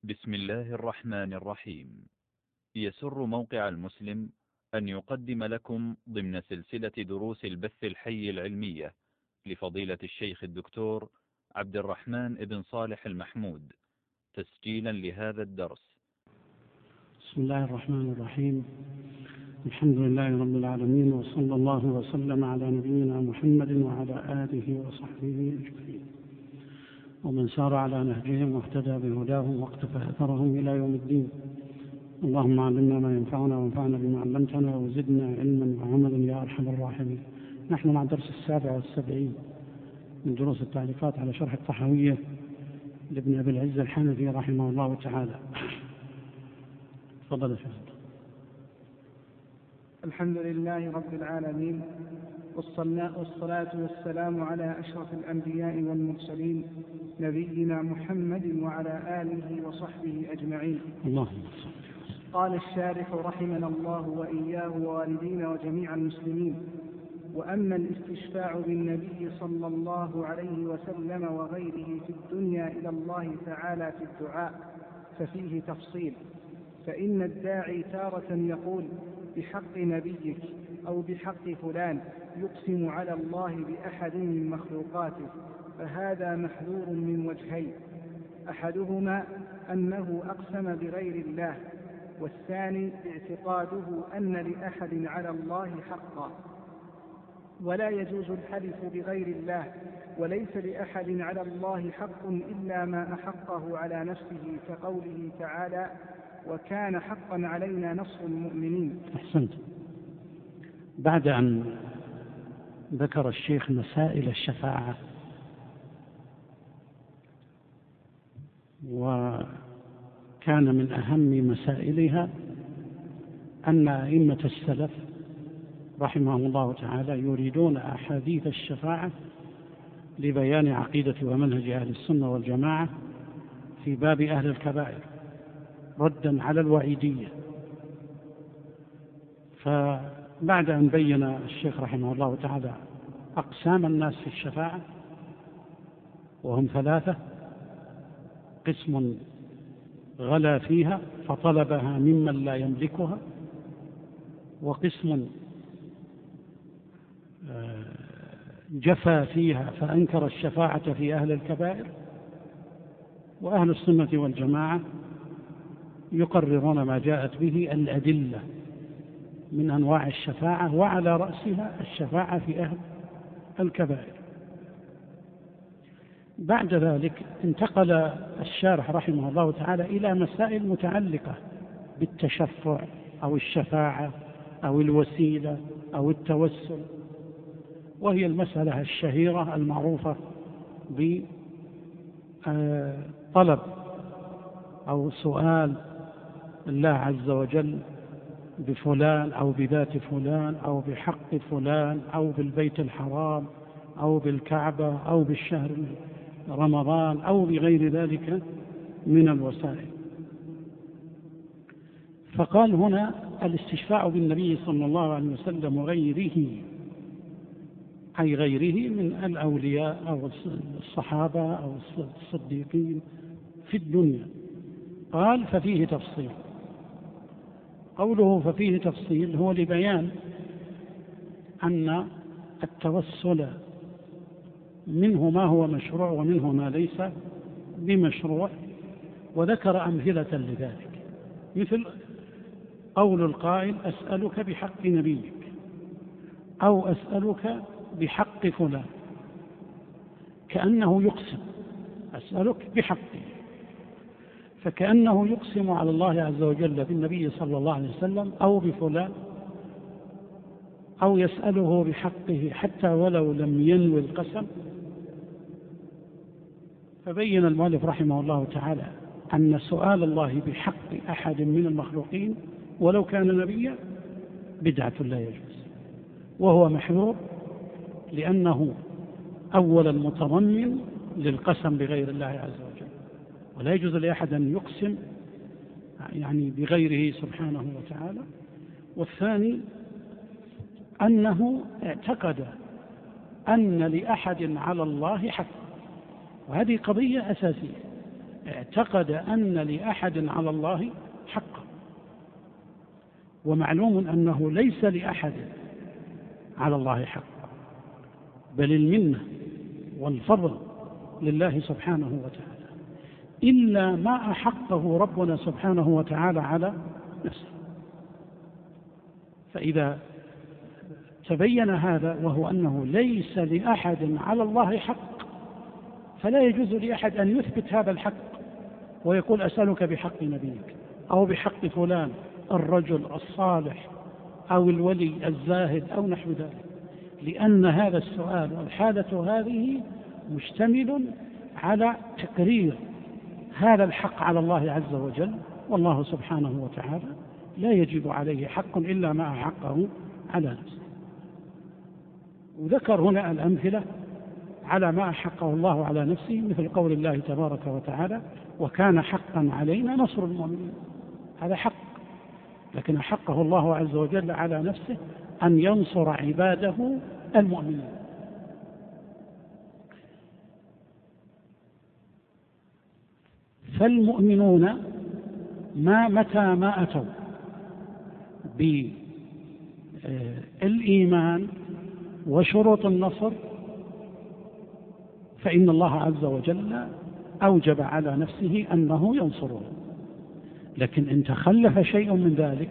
بسم الله الرحمن الرحيم. يسر موقع المسلم أن يقدم لكم ضمن سلسلة دروس البث الحي العلمية لفضيلة الشيخ الدكتور عبد الرحمن بن صالح المحمود، تسجيلا لهذا الدرس. بسم الله الرحمن الرحيم. الحمد لله رب العالمين، وصلى الله وسلم على نبينا محمد وعلى آله وصحبه أجمعين، ومن سار على نهجهم واهتدى بهداهم واقتفى أثرهم إلى يوم الدين. اللهم علمنا ما ينفعنا وانفعنا بما علمتنا وزدنا علما وعملا يا أرحم الراحمين. نحن مع الدرس 77 من دروس التعليقات على شرح الطحاوية لابن أبي العز الحنفي رحمه الله تعالى. تفضل يا شيخ. الحمد لله رب العالمين، والصلاة والسلام على أشرف الأنبياء والمرسلين نبينا محمد وعلى آله وصحبه أجمعين. اللهم صل. قال الشارح رحمنا الله وإياه ووالدينا وجميع المسلمين: وأما الاستشفاع بالنبي صلى الله عليه وسلم وغيره في الدنيا إلى الله تعالى في الدعاء ففيه تفصيل، فإن الداعي تارة يقول بحق نبيك أو بحق فلان يقسم على الله بأحد من مخلوقاته، فهذا محذور من وجهين: أحدهما أنه أقسم بغير الله، والثاني اعتقاده أن لأحد على الله حقا. ولا يجوز الحلف بغير الله، وليس لأحد على الله حق إلا ما أحقه على نفسه، كقوله تعالى: وكان حقا علينا نصر المؤمنين. أحسنت. بعد أن ذكر الشيخ مسائل الشفاعة وكان من أهم مسائلها أن أئمة السلف رحمهم الله تعالى يريدون أحاديث الشفاعة لبيان عقيدة ومنهج أهل السنة والجماعة في باب أهل الكبائر ردا على الوعيدية. فبعد أن بين الشيخ رحمه الله تعالى أقسام الناس في الشفاعة، وهم ثلاثة: قسم غلا فيها فطلبها ممن لا يملكها، وقسم جفا فيها فأنكر الشفاعة في أهل الكبائر، وأهل السنة والجماعة يقررون ما جاءت به الأدلة من أنواع الشفاعة، وعلى رأسها الشفاعة في أهل الكبائر. بعد ذلك انتقل الشارح رحمه الله تعالى إلى مسائل متعلقة بالتشفع أو الشفاعة أو الوسيلة أو التوسل، وهي المسألة الشهيرة المعروفة بطلب أو سؤال الله عز وجل بفلان أو بذات فلان أو بحق فلان أو بالبيت الحرام أو بالكعبة أو بالشهر رمضان أو بغير ذلك من الوسائل. فقال هنا الاستشفاع بالنبي صلى الله عليه وسلم وغيره، أي غيره من الأولياء أو الصحابة أو الصديقين في الدنيا. قال ففيه تفصيل. قوله ففيه تفصيل هو لبيان أن التوسل منه ما هو مشروع ومنه ما ليس بمشروع، وذكر أمثلة لذلك، مثل قول القائل: أسألك بحق نبيك، أو أسألك بحق فلان، كأنه يقسم: أسألك بحقه، فكأنه يقسم على الله عز وجل بالنبي صلى الله عليه وسلم أو بفلان، أو يسأله بحقه حتى ولو لم ينوي القسم. فبين المؤلف رحمه الله تعالى أن سؤال الله بحق أحد من المخلوقين ولو كان نبيا بدعة لا يجوز، وهو محذور لأنه أولا متضمن للقسم بغير الله عز وجل، ولا يجوز لأحد أن يقسم يعني بغيره سبحانه وتعالى. والثاني أنه اعتقد أن لأحد على الله حق، وهذه قضية أساسية. اعتقد أن لأحد على الله حقا، ومعلوم أنه ليس لأحد على الله حق، بل المنة والفضل لله سبحانه وتعالى، إلا ما أحقه ربنا سبحانه وتعالى على نفسه. فإذا تبين هذا، وهو أنه ليس لأحد على الله حق، فلا يجوز لأحد أن يثبت هذا الحق ويقول أسألك بحق نبيك أو بحق فلان الرجل الصالح أو الولي الزاهد أو نحو ذلك، لأن هذا السؤال والحالة هذه مشتمل على تقرير هذا الحق على الله عز وجل، والله سبحانه وتعالى لا يجب عليه حق إلا ما أحقه على نفسه. وذكر هنا الأمثلة على ما أحقه الله على نفسه، مثل قول الله تبارك وتعالى: وكان حقا علينا نصر المؤمنين. هذا حق، لكن أحقه الله عز وجل على نفسه أن ينصر عباده المؤمنين. فالمؤمنون متى ما أتوا بالإيمان وشروط النصر فإن الله عز وجل أوجب على نفسه أنه ينصره. لكن إن تخلف شيء من ذلك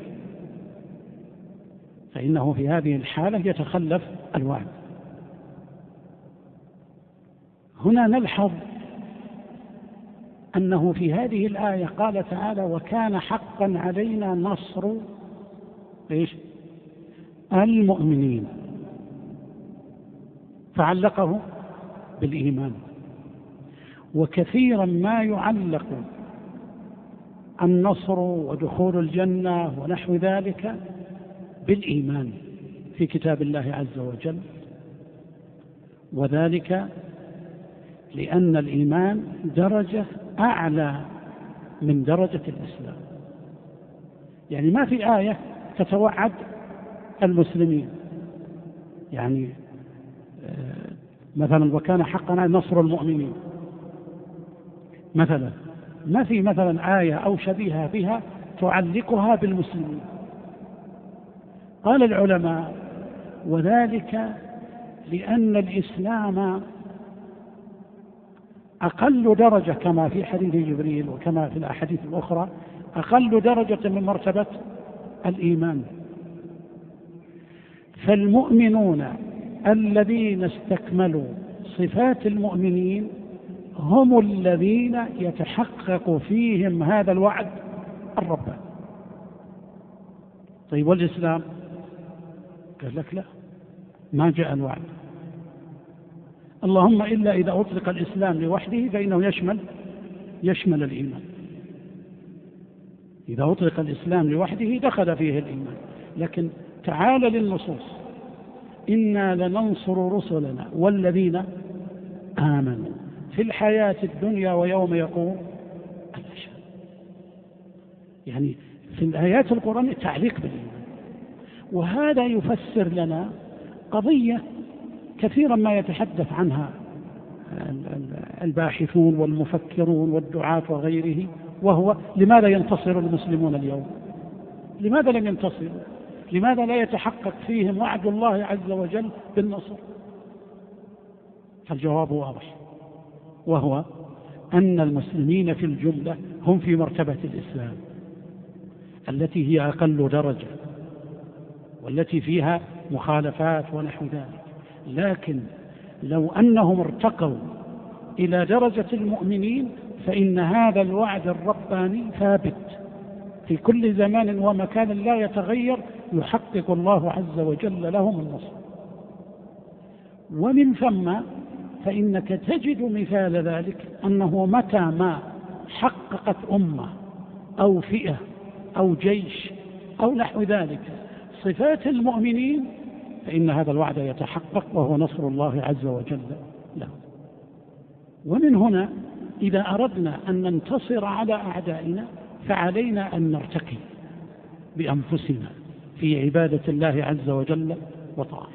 فإنه في هذه الحالة يتخلف الوعد. هنا نلحظ أنه في هذه الآية قال تعالى: وكان حقا علينا نصر المؤمنين، فعلقه بالإيمان. وكثيرا ما يعلق النصر ودخول الجنة ونحو ذلك بالإيمان في كتاب الله عز وجل، وذلك لأن الإيمان درجة أعلى من درجة الإسلام. يعني ما في آية تتوعد المسلمين، يعني مثلا وكان حقا نصر المؤمنين مثلا، ما في مثلا آية أو شبيهة بها تعلقها بالمسلمين. قال العلماء: وذلك لأن الإسلام أقل درجة، كما في حديث جبريل وكما في الأحاديث الأخرى، أقل درجة من مرتبة الإيمان. فالمؤمنون الذين استكملوا صفات المؤمنين هم الذين يتحقق فيهم هذا الوعد الرباني. طيب والإسلام؟ قال لك لا، ما جاء الوعد، اللهم إلا إذا أطلق الإسلام لوحده فإنه يشمل الإيمان. إذا أطلق الإسلام لوحده دخل فيه الإيمان. لكن تعال للنصوص: إنا لننصر رسلنا والذين آمنوا في الحياة الدنيا ويوم يقوم الأشهاد. يعني في الآيات القرآن تعليق بالإيمان. وهذا يفسر لنا قضية كثيرا ما يتحدث عنها الباحثون والمفكرون والدعاة وغيره، وهو: لماذا ينتصر المسلمون اليوم؟ لماذا لم ينتصروا؟ لماذا لا يتحقق فيهم وعد الله عز وجل بالنصر؟ فالجواب واضح، وهو أن المسلمين في الجملة هم في مرتبة الإسلام التي هي أقل درجة والتي فيها مخالفات ونحو ذلك. لكن لو أنهم ارتقوا إلى درجة المؤمنين فإن هذا الوعد الرباني ثابت في كل زمان ومكان لا يتغير، يحقق الله عز وجل لهم النصر. ومن ثم فإنك تجد مثال ذلك أنه متى ما حققت أمة أو فئة أو جيش أو نحو ذلك صفات المؤمنين فإن هذا الوعد يتحقق، وهو نصر الله عز وجل له. ومن هنا إذا أردنا أن ننتصر على أعدائنا فعلينا أن نرتقي بأنفسنا في عبادة الله عز وجل وطاعته.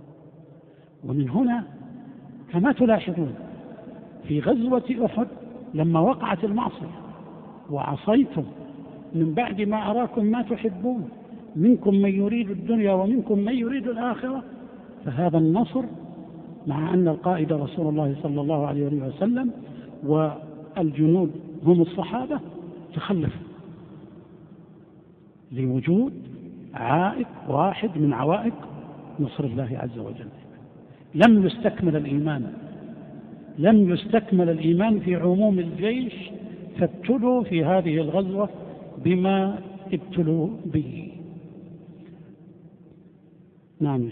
ومن هنا كما تلاحظون في غزوة أحد لما وقعت المعصية وعصيتم من بعد ما أراكم ما تحبون منكم من يريد الدنيا ومنكم من يريد الآخرة، فهذا النصر مع أن القائد رسول الله صلى الله عليه وسلم والجنود هم الصحابة تخلف لوجود عائق واحد من عوائق نصر الله عز وجل. لم يستكمل الإيمان في عموم الجيش، فابتلوا في هذه الغزوة بما ابتلوا به. نعم.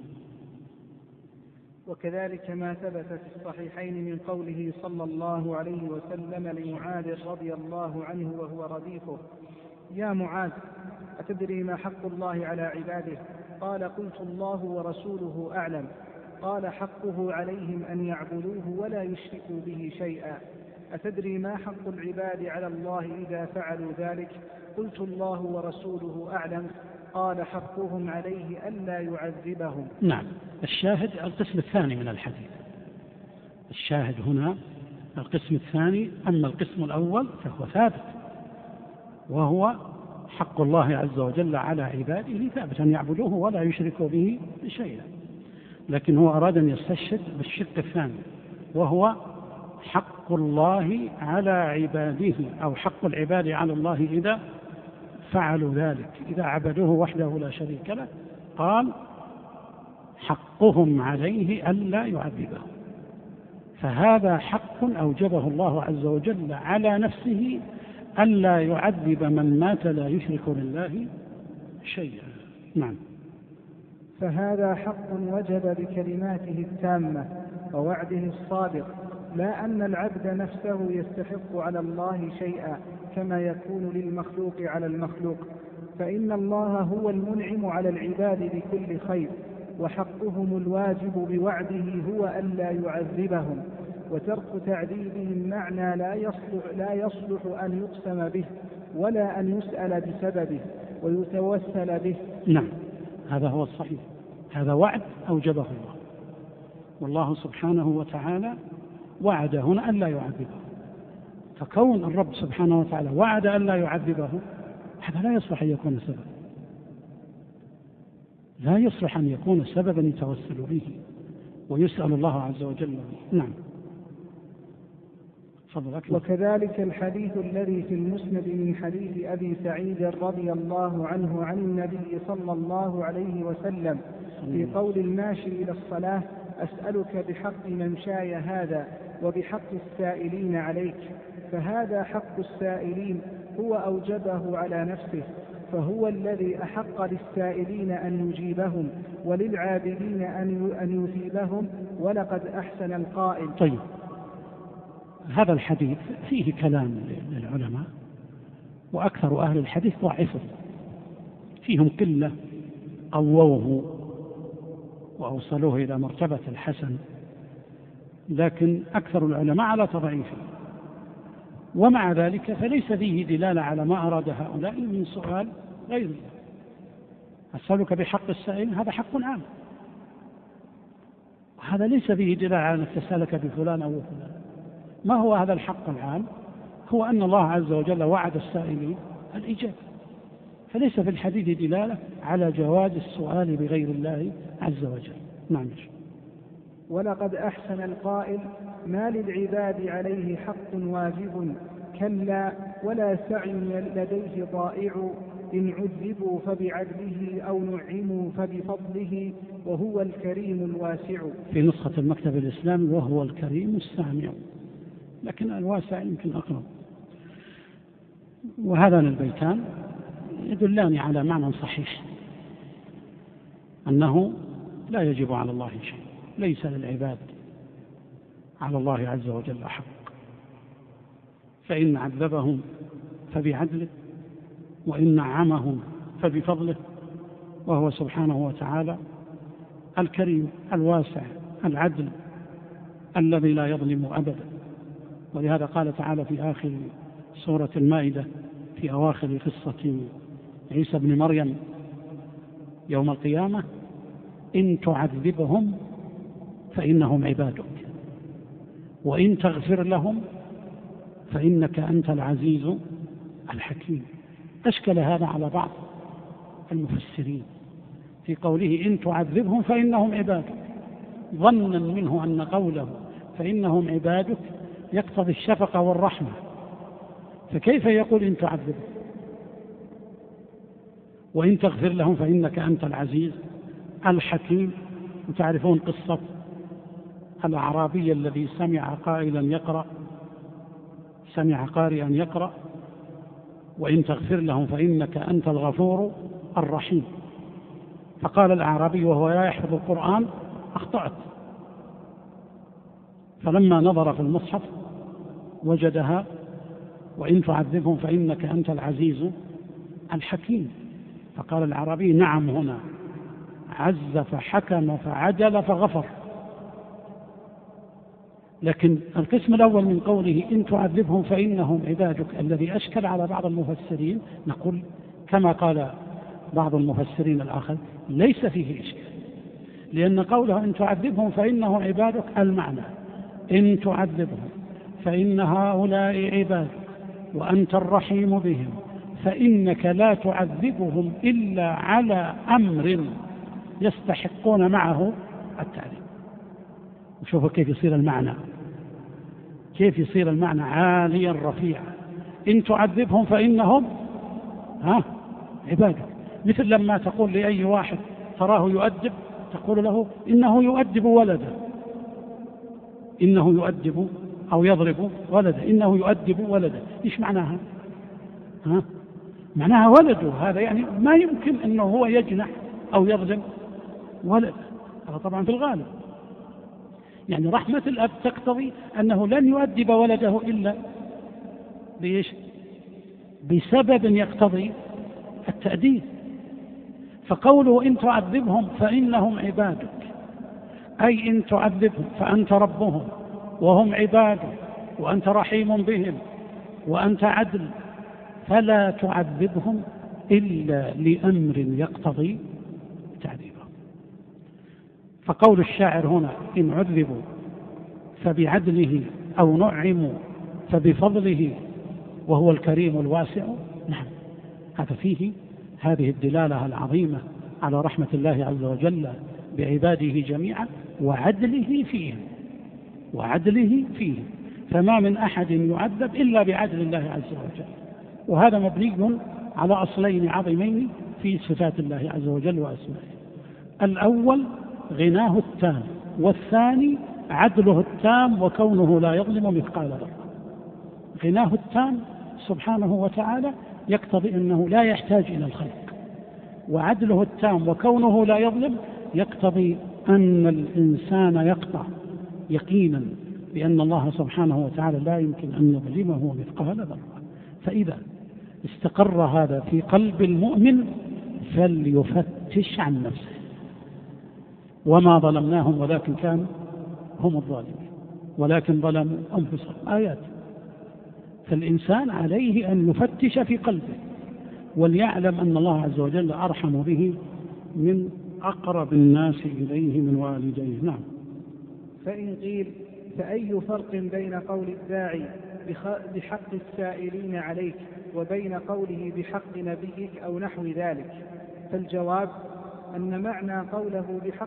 وكذلك ما ثبت في الصحيحين من قوله صلى الله عليه وسلم لمعاذ رضي الله عنه وهو رديفه: يا معاذ، أتدري ما حق الله على عباده؟ قال: قلت الله ورسوله أعلم. قال: حقه عليهم أن يعبدوه ولا يشركوا به شيئا. أتدري ما حق العباد على الله إذا فعلوا ذلك؟ قلت الله ورسوله أعلم. قال: حقهم عليه ألا يعذبهم. نعم. الشاهد القسم الثاني من الحديث، الشاهد هنا القسم الثاني. أما القسم الأول فهو ثابت، وهو حق الله عز وجل على عباده ثابت أن يعبدوه ولا يشركوا به شيئا، لكن هو أراد أن يستشهد بالشق الثاني، وهو حق الله على عباده، أو حق العباد على الله إذا فعلوا ذلك، إذا عبدوه وحده لا شريك له. قال: حقهم عليه ألا يعذبهم. فهذا حق أوجبه الله عز وجل على نفسه ألا يعذب من مات لا يشرك بالله شيئا. نعم. فهذا حق وجب بكلماته التامة ووعده الصادق، لا أن العبد نفسه يستحق على الله شيئا كما يكون للمخلوق على المخلوق، فإن الله هو المنعم على العباد بكل خير، وحقهم الواجب بوعده هو ألا يعذبهم، وترك تعذيبهم معنى لا يصلح أن يقسم به ولا أن يسأل بسببه ويتوسل به. نعم، هذا هو الصحيح، هذا وعد أوجبه الله، والله سبحانه وتعالى وعد هنا أن لا يعذبه، فكون الرب سبحانه وتعالى وعد أن لا يعذبه هذا لا يصلح أن يكون سببا، لا يصلح أن يكون سببا يتوسل به ويسأل الله عز وجل به. نعم. وكذلك الحديث الذي في المسند من حديث أبي سعيد رضي الله عنه عن النبي صلى الله عليه وسلم في قول الماشي إلى الصلاة: أسألك بحق ممشاي هذا وبحق السائلين عليك. فهذا حق السائلين هو أوجبه على نفسه، فهو الذي أحق للسائلين أن يجيبهم وللعابدين أن يثيبهم، ولقد أحسن القائل. طيب، هذا الحديث فيه كلام للعلماء، وأكثر أهل الحديث ضعفه، فيهم قلة قووه وأوصلوه إلى مرتبة الحسن، لكن أكثر العلماء على تضعيفه. ومع ذلك فليس فيه دلالة على ما أراد هؤلاء من سؤال غير الله. أسألك بحق السائل، هذا حق عام، وهذا ليس فيه دلالة على أن تسألك بفلان أو فلان. ما هو هذا الحق العام؟ هو أن الله عز وجل وعد السائلين الإجابة، فليس في الحديث دلالة على جواز السؤال بغير الله عز وجل. نعم. ولقد أحسن القائل: ما للعباد عليه حق واجب، كلا ولا سعي لديه ضائع، إن عذبوا فبعدله أو نعموا فبفضله، وهو الكريم الواسع. في نسخة المكتب الإسلامي: وهو الكريم السامع، لكن الواسع يمكن أقرب. وهذان البيتان يدلان على معنى صحيح، أنه لا يجب على الله شيء، ليس للعباد على الله عز وجل حق، فإن عذبهم فبعدله، وإن نعمهم فبفضله، وهو سبحانه وتعالى الكريم الواسع العدل الذي لا يظلم أبدا. ولهذا قال تعالى في آخر سورة المائدة في أواخر قصة عيسى بن مريم يوم القيامة: إن تعذبهم فإنهم عبادك، وإن تغفر لهم فإنك أنت العزيز الحكيم. أشكل هذا على بعض المفسرين في قوله إن تعذبهم فإنهم عبادك، ظنا منه أن قوله فإنهم عبادك يقتضي الشفقة والرحمة، فكيف يقول إن تعذبهم؟ وإن تغفر لهم فإنك أنت العزيز الحكيم. وتعرفون قصة الأعرابي الذي سمع قارئا يقرأ وإن تغفر لهم فإنك أنت الغفور الرحيم، فقال الأعرابي وهو لا يحفظ القرآن أخطأت، فلما نظر في المصحف وجدها وإن تعذبهم فإنك أنت العزيز الحكيم، فقال الأعرابي نعم هنا عز فحكم فعدل فغفر. لكن القسم الأول من قوله إن تعذبهم فإنهم عبادك الذي أشكل على بعض المفسرين، نقول كما قال بعض المفسرين الآخر ليس فيه إشكال، لأن قوله إن تعذبهم فإنهم عبادك المعنى إن تعذبهم فإن هؤلاء عبادك وأنت الرحيم بهم، فإنك لا تعذبهم إلا على أمر يستحقون معه التعذيب. وشوفوا كيف يصير المعنى عاليا رفيعا. إن تعذبهم فإنهم عبادك، مثل لما تقول لأي واحد تراه يؤدب تقول له إنه يؤدب ولده، إنه يؤدب أو يضرب ولده، إنه يؤدب ولده. إيش معناها؟ معناها ولده، هذا يعني ما يمكن أنه هو يجنح أو يظلم ولده، هذا طبعا في الغالب. يعني رحمة الأب تقتضي أنه لن يؤدب ولده إلا بسبب يقتضي التأديب. فقوله إن تعذبهم فإنهم عبادك، أي إن تعذبهم فأنت ربهم وهم عبادك وأنت رحيم بهم وأنت عدل، فلا تعذبهم إلا لأمر يقتضي تعذيبهم. فقول الشاعر هنا إن عذبوا فبعدله أو نعموا فبفضله وهو الكريم الواسع، نعم هذا فيه هذه الدلالة العظيمة على رحمة الله عز وجل بعباده جميعا وعدله فيهم، فما من أحد يعذب إلا بعدل الله عز وجل. وهذا مبني على أصلين عظيمين في صفات الله عز وجل وأسمائه: الأول غناه التام، والثاني عدله التام وكونه لا يظلم مثقال ذرة. غناه التام سبحانه وتعالى يقتضي أنه لا يحتاج إلى الخلق، وعدله التام وكونه لا يظلم يقتضي أن الإنسان يقطع يقينا بأن الله سبحانه وتعالى لا يمكن أن يظلمه مثقال ذرة. فإذا استقر هذا في قلب المؤمن فليفتش عن نفسه. وما ظلمناهم ولكن كانوا هم الظالمين ولكن ظلموا أنفسهم، آيات. فالإنسان عليه أن يفتش في قلبه وليعلم أن الله عز وجل أرحم به من أقرب الناس إليه من والديه. نعم. فإن قيل فأي فرق بين قول الداعي بحق السائلين عليك وبين قوله بحق نبيك أو نحو ذلك؟ فالجواب أن معنى قوله بحق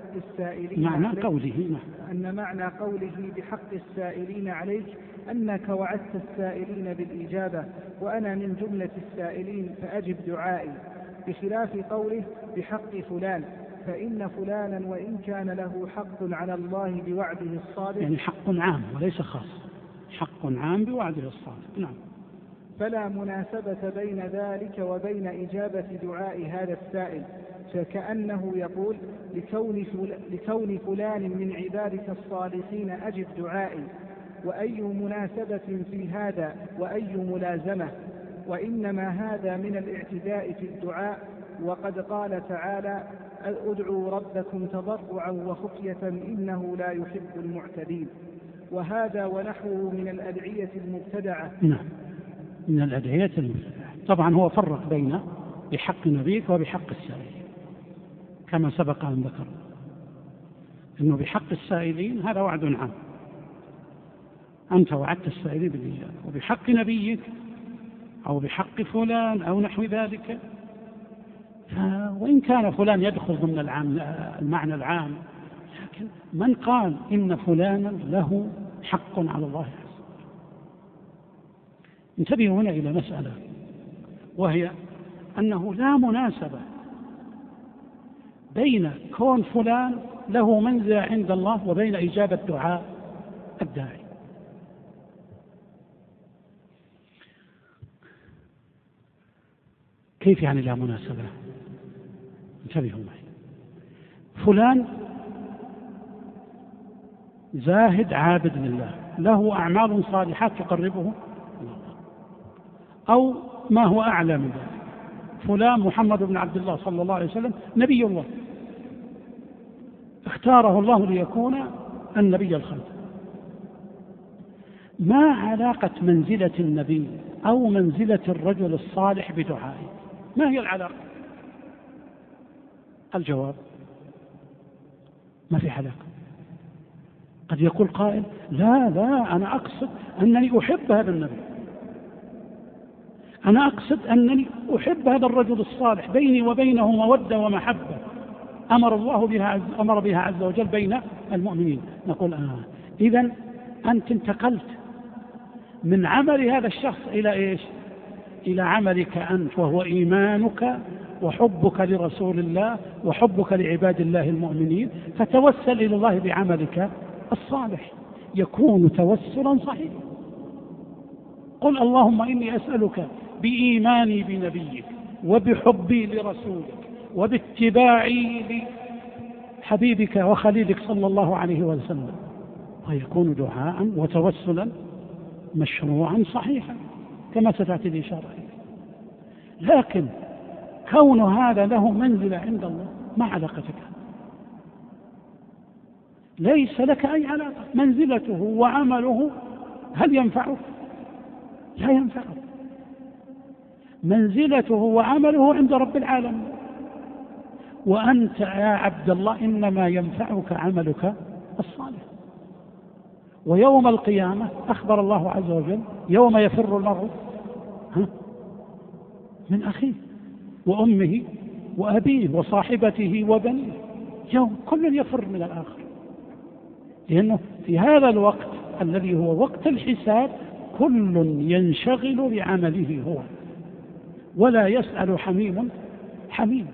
السائلين عليك أنك وعدت السائلين بالإجابة وأنا من جملة السائلين فأجب دعائي، بخلاف قوله بحق فلان، فإن فلانا وإن كان له حق على الله بوعده الصادق، يعني حق عام وليس خاص، حق عام بوعده الصادق. نعم. فلا مناسبة بين ذلك وبين إجابة دعاء هذا السائل، فكأنه يقول لكون فلان من عبادك الصالحين أجب دعائي، وأي مناسبة في هذا وأي ملازمة؟ وإنما هذا من الاعتداء في الدعاء، وقد قال تعالى ادعوا ربكم تضرعا وخفية إنه لا يحب المعتدين. وهذا ونحوه من الأدعية المبتدعة. نعم، من الأدعية المبتدعة. طبعا هو فرق بين بحق نبيك وبحق السائلين كما سبق أن ذكر، إنه بحق السائلين هذا وعد عام، أنت وعدت السائلين بالإجابة، وبحق نبيك أو بحق فلان أو نحو ذلك. وإن كان فلان يدخل ضمن المعنى العام، لكن من قال إن فلانا له حق على الله عز وجل؟ انتبهوا هنا إلى مسألة، وهي أنه لا مناسبة بين كون فلان له منزلة عند الله وبين إجابة دعاء الداعي. كيف يعني لا مناسبة؟ انتبهوا معي. فلان زاهد عابد لله، له أعمال صالحات تقربه الله، أو ما هو أعلى من ذلك. فلان محمد بن عبد الله صلى الله عليه وسلم نبي الله، اختاره الله ليكون النبي الخاتم. ما علاقة منزلة النبي أو منزلة الرجل الصالح بدعائه؟ ما هي العلاقة؟ الجواب: ما في علاقة. قد يقول قائل: لا أنا أقصد أنني أحب هذا النبي، أنا أقصد أنني أحب هذا الرجل الصالح، بيني وبينه مودة ومحبة أمر بها عز وجل بين المؤمنين. نقول: إذن أنت انتقلت من عمل هذا الشخص إلى إيش؟ إلى عملك أنت، وهو إيمانك وحبك لرسول الله وحبك لعباد الله المؤمنين، فتوسل إلى الله بعملك الصالح، يكون توسلا صحيحا. قل: اللهم إني أسألك بإيماني بنبيك وبحبي لرسولك وباتباعي لحبيبك وخليلك صلى الله عليه وسلم، ويكون دعاء وتوسلا مشروعا صحيحا كما ستأتي الإشارة إليه. لكن كون هذا له منزلة عند الله، ما علاقتك؟ ليس لك أي علاقة. منزلته وعمله هل ينفعك؟ لا ينفعك. منزلته وعمله عند رب العالمين، وأنت يا عبد الله إنما ينفعك عملك الصالح. ويوم القيامة أخبر الله عز وجل: يوم يفر المرء من أخيه وأمه وأبيه وصاحبته وبنيه، يوم كل يفر من الآخر، لأنه في هذا الوقت الذي هو وقت الحساب كل ينشغل بعمله هو، ولا يسأل حميم حميم.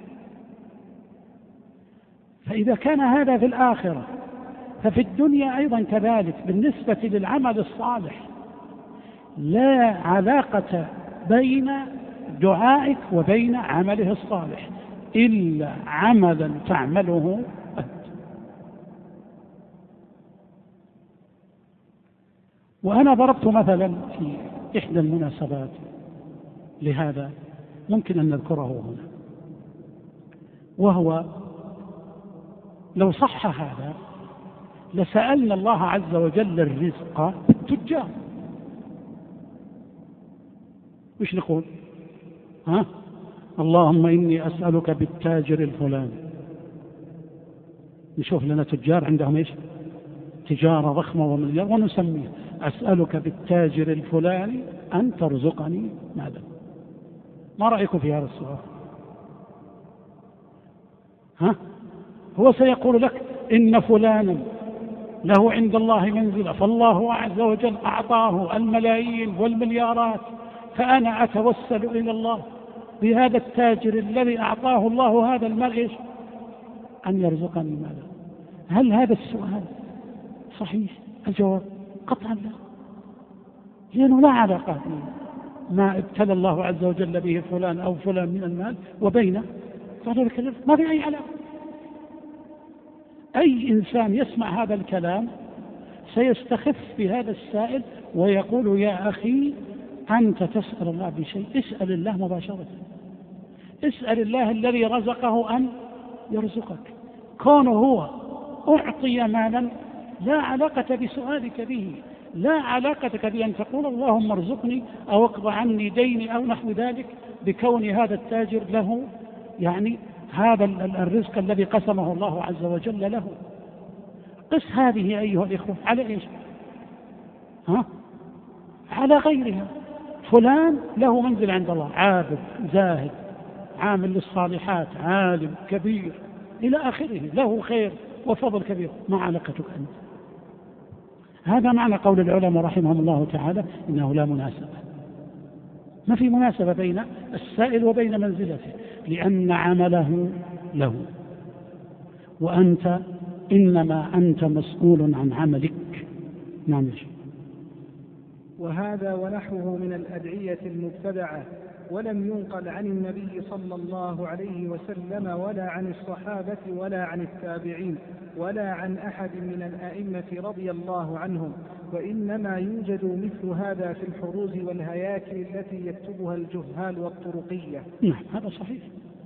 فإذا كان هذا في الآخرة، ففي الدنيا أيضا كذلك. بالنسبة للعمل الصالح لا علاقة بين دعائك وبين عمله الصالح إلا عملا تعمله أنت. وأنا ضربت مثلا في إحدى المناسبات لهذا، ممكن أن نذكره هنا، وهو: لو صح هذا لسألنا الله عز وجل الرزق بالتجار. وش نقول؟ اللهم إني أسألك بالتاجر الفلاني. نشوف لنا تجار عندهم إيش؟ تجارة ضخمة ومليار، ونسميه: أسألك بالتاجر الفلاني أن ترزقني ماذا؟ ما رأيكم في هذا السؤال؟ هو سيقول لك إن فلانا له عند الله منزلة، فالله عز وجل أعطاه الملايين والمليارات، فأنا أتوسل إلى الله بهذا التاجر الذي أعطاه الله هذا المال إيش؟ أن يرزقني ماذا؟ هل هذا السؤال صحيح؟ الجواب: قطعا لا، لأنه لا علاقة ما ابتلى الله عز وجل به فلان أو فلان من المال وبينه ذلك ما في أي علاقة. أي إنسان يسمع هذا الكلام سيستخف بهذا السائل ويقول: يا أخي أنت تسأل الله بشيء، اسأل الله مباشرة، اسأل الله الذي رزقه أن يرزقك. كونه هو أعطي مالا لا علاقة بسؤالك به، لا علاقتك بأن تقول اللهم ارزقني أو اقض عني ديني أو نحو ذلك، بكون هذا التاجر له يعني هذا الرزق الذي قسمه الله عز وجل له. قس هذه أيها الإخوة على إيش؟ على غيرها. فلان له منزل عند الله، عابد زاهد عامل للصالحات عالم كبير إلى آخره، له خير وفضل كبير، ما علاقتك أنت؟ هذا معنى قول العلماء رحمهم الله تعالى إنه لا مناسبة، ما في مناسبة بين السائل وبين منزلته، لأن عمله له، وأنت إنما أنت مسؤول عن عملك. نعم. وهذا ونحوه من الأدعية المبتدعة، ولم ينقل عن النبي صلى الله عليه وسلم ولا عن الصحابة ولا عن التابعين ولا عن أحد من الأئمة رضي الله عنهم، وإنما يوجد مثل هذا في الحروز والهياكل التي يكتبها الجهال والطرقية. نعم هذا صحيح.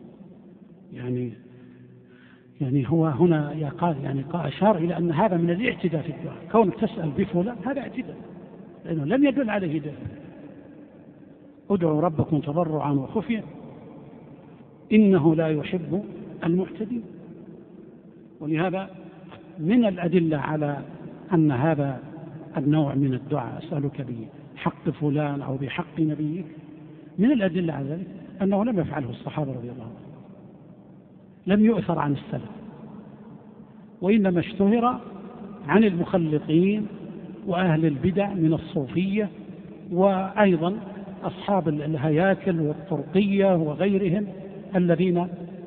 يعني هو هنا أشار إلى أن هذا من الاعتداء في الدعاء، كونك تسأل بفلان هذا اعتداء، لأنه لم يدل عليه دليل. ادعوا ربكم تضرعا وخفيا إنه لا يحب المعتدين. ولهذا من الأدلة على أن هذا النوع من الدعاء أسألك بحق فلان أو بحق نبيك، من الأدلة على ذلك أنه لم يفعله الصحابة رضي الله عنهم، لم يؤثر عن السلف، وإنما اشتهر عن المخلطين وأهل البدع من الصوفية، وأيضا أصحاب الهياكل والطرقية وغيرهم الذين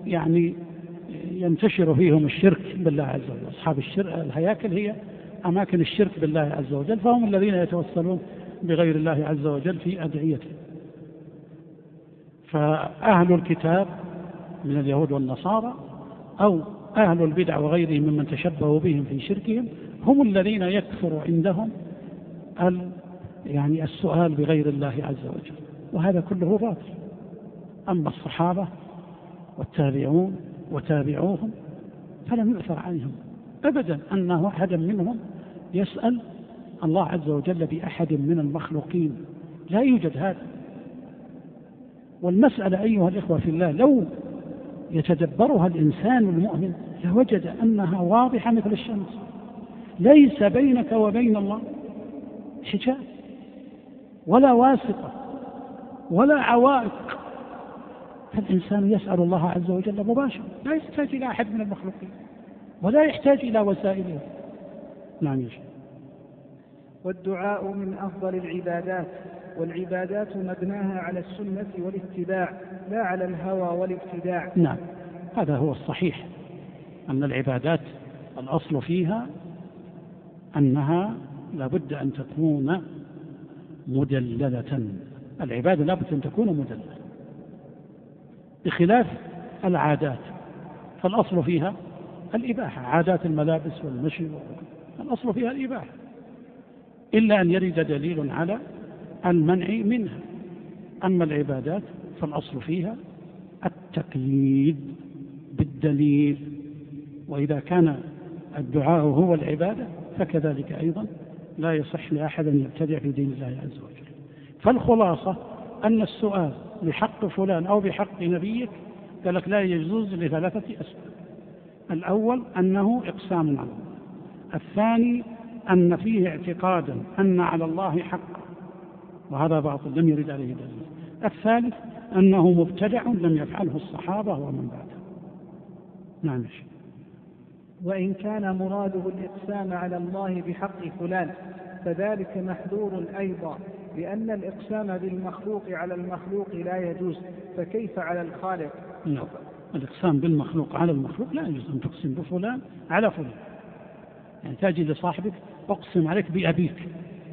ينتشر فيهم الشرك بالله عز وجل. أصحاب الهياكل هي أماكن الشرك بالله عز وجل، فهم الذين يتوسلون بغير الله عز وجل في أدعيته. فأهل الكتاب من اليهود والنصارى أو أهل البدع وغيرهم ممن تشبهوا بهم في شركهم هم الذين يكثر عندهم السؤال بغير الله عز وجل، وهذا كله باطل. أما الصحابة والتابعون وتابعوهم فلم يؤثر عنهم أبدا أنه أحد منهم يسأل الله عز وجل بأحد من المخلوقين، لا يوجد هذا. والمسألة أيها الإخوة في الله لو يتدبرها الإنسان المؤمن لوجد أنها واضحة مثل الشمس، ليس بينك وبين الله حجاب ولا واسطة ولا عوائق، فالإنسان يسأل الله عز وجل مباشرة، لا يحتاج إلى أحد من المخلوقين ولا يحتاج إلى وسائله. نعم يا شيخ. والدعاء من أفضل العبادات، والعبادات مبناها على السنة والاتباع لا على الهوى والابتداع. نعم هذا هو الصحيح، أن العبادات الأصل فيها أنها لابد أن تكون مدللة، العبادة لابد أن تكون مدللة، بخلاف العادات فالأصل فيها الإباحة، عادات الملابس والمشي الأصل فيها الإباحة، إلا أن يرد دليل على المنع منها. أما العبادات فالأصل فيها التقييد بالدليل، وإذا كان الدعاء هو العبادة فكذلك أيضا لا يصح لأحد أن يبتدع في دين الله عز وجل. فالخلاصة أن السؤال بحق فلان أو بحق نبيك قال لك لا يجوز لثلاثة أسباب: الأول أنه إقسام على الله، الثاني أن فيه اعتقادا أن على الله حقا وهذا باطل لم يرد عليه دليل، الثالث أنه مبتدع لم يفعله الصحابة ومن بعده. نعم. وإن كان مراده الإقسام على الله بحق فلان فذلك محذور أيضا، لأن الإقسام بالمخلوق على المخلوق لا يجوز، فكيف على الخالق؟ لا، الإقسام بالمخلوق على المخلوق لا يجوز أن تقسم بفلان على فلان، يعني تأتي لصاحبك أقسم عليك بأبيك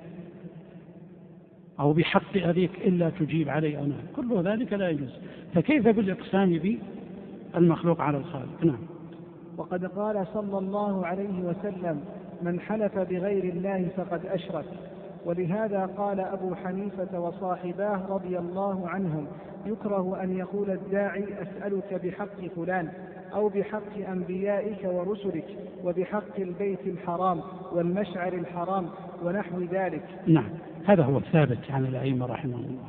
أو بحق أبيك إلا تجيب علي أنا، كل ذلك لا يجوز، فكيف بالإقسام بالمخلوق على الخالق؟ نعم. وقد قال صلى الله عليه وسلم: من حلف بغير الله فقد أشرك. ولهذا قال أبو حنيفة وصاحباه رضي الله عنهم: يكره أن يقول الداعي أسألك بحق فلان أو بحق أنبيائك ورسلك وبحق البيت الحرام والمشعر الحرام ونحو ذلك. نعم، هذا هو الثابت عن الأئمة رحمهم الله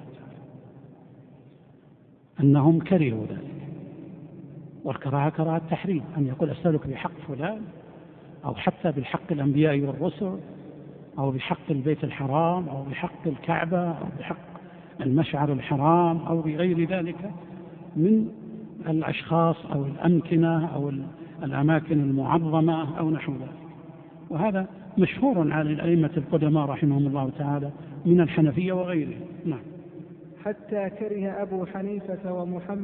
أنهم كرهوا ذلك، والكراهة كراهة التحريم، أن يقول أسألك بحق فلان أو حتى بالحق الأنبياء والرسل أو بحق البيت الحرام أو بحق الكعبة أو بحق المشعر الحرام أو بغير ذلك من الأشخاص أو الأمكنة أو الأماكن المعظمة أو نحو ذلك. وهذا مشهور عن الأئمة القدماء رحمهم الله تعالى من الحنفية وغيرهم. نعم. حتى كره أبو حنيفة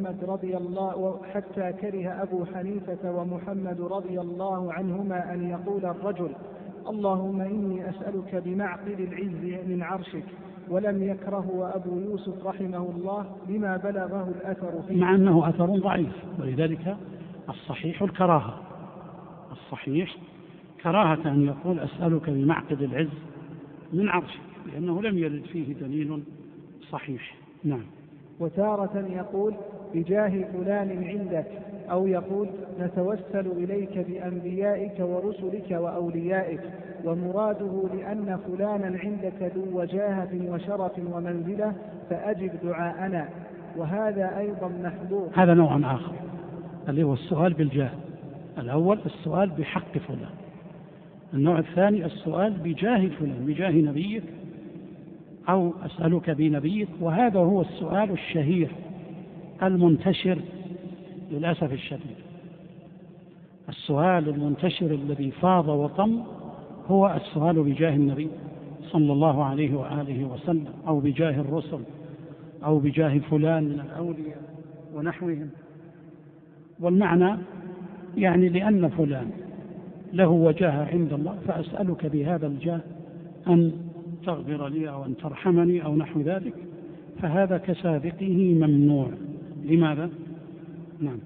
ومحمد رضي الله عنهما أن يقول الرجل اللهم إني أسألك بمعقل العز من عرشك، ولم يكره أبو يوسف رحمه الله لما بلغه الأثر فيه، مع أنه أثر ضعيف، ولذلك الصحيح الكراهة، الصحيح كراهة أن يقول أسألك بمعقل العز من عرشك، لأنه لم يرد فيه دليل صحيح. نعم. وتارة يقول بجاه فلان عندك، أو يقول نتوسل إليك بأنبيائك ورسلك وأوليائك، ومراده لأن فلانا عندك ذو وجاهة وشرف ومنزلة فأجب دعاءنا، وهذا أيضا محظور. هذا نوع آخر اللي هو السؤال بالجاه. الأول السؤال بحق فلان، النوع الثاني السؤال بجاه فلان، بجاه نبيك أو أسألك بنبيك. وهذا هو السؤال الشهير المنتشر للأسف الشديد. السؤال المنتشر الذي فاض وطم هو السؤال بجاه النبي صلى الله عليه وآله وسلم، أو بجاه الرسل، أو بجاه فلان من الأولياء ونحوهم. والمعنى يعني لأن فلان له وجاهة عند الله فأسألك بهذا الجاه أن تغفر لي أو أن ترحمني أو نحو ذلك، فهذا كسابقه ممنوع. لماذا؟ نعم.